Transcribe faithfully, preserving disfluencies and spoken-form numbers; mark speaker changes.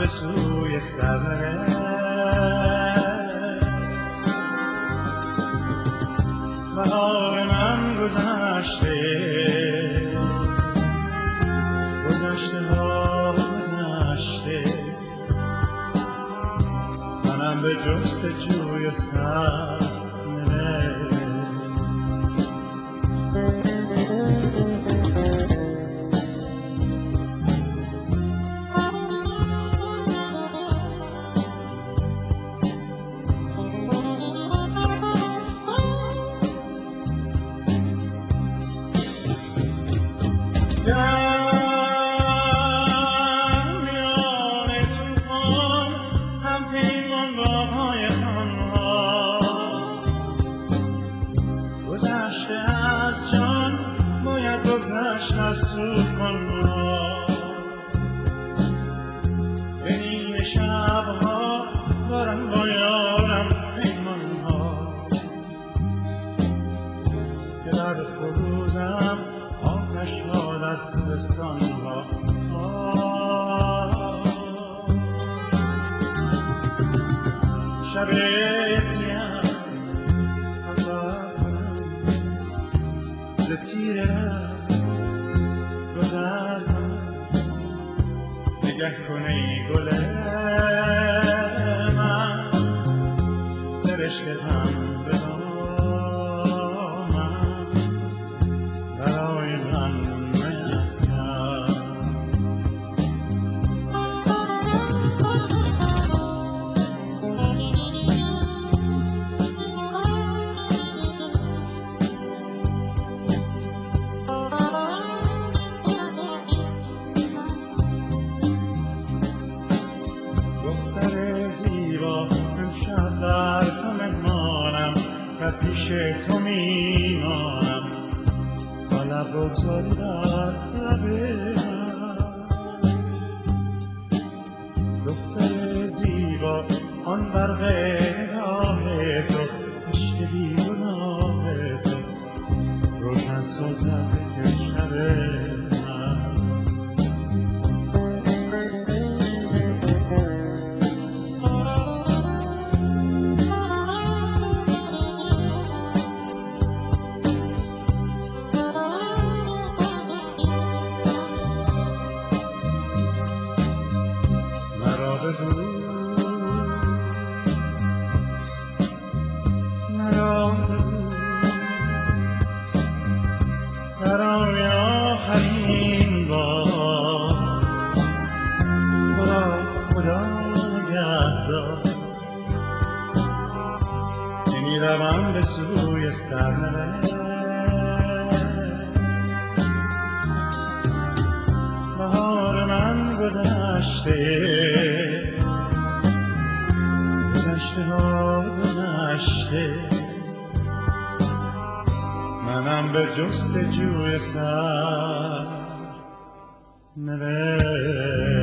Speaker 1: به سوی سرنوشت بهار من گذشته گذشته ها گذشته منم به جستجوی سرنوشت از طوفان ها به نیمه شبها دارم با یارم پیمان ها که در فروزم آتش ها در کوهستان ها شب سیاه سفر کنم ز تیره ره گذر کن نگه کن ای گل من سرشکم به دامن برای من میفکن پیش تو میمانم با لب و تاری در لب من دختر زیبا آن برق نگاه تو عشق بیگناه تو روشن سازد شب من برای آخرین بار خدا خدا نگهدار که میروم به سوی سرنوشت بهار من گذشته گذشته ها گذشته منم به جستجوی سرنوشت